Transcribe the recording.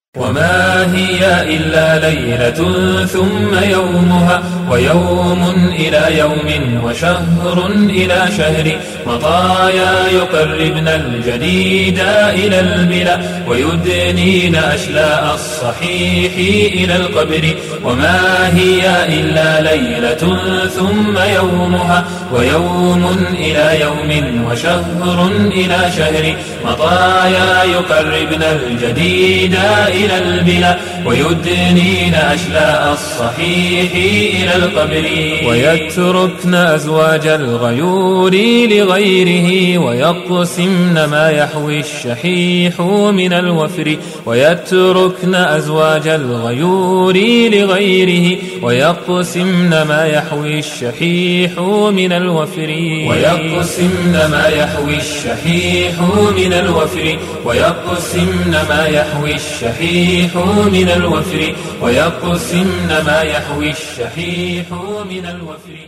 وما هي إلا ليلة ثم يومها ويوم إلى يوم وشهر إلى شهر مطايا يقربن الجديد إلى البلا ويدنين أشلاء الصحيح إلى القبر. وما هي إلا ليلة ثم يومها ويوم إلى يوم وشهر إلى شهر مطايا يقربن الجديد إلى البلا ويدنين أشلاء الصحيح إلى القبر. ويتركن أزواج الغيور لغيره ويقسمن ما يحوي الشحيح من الوفر. ويتركن أزواج الغيور لغيره ويقسمن ما يحوي الشحيح من الوفر. ويقسمن ما يحوي الشحيح من الوفر. ويقسمن ما يحوي الشحيح من الوفر. ويقسمن ما يحوي الشحيح من الوفر.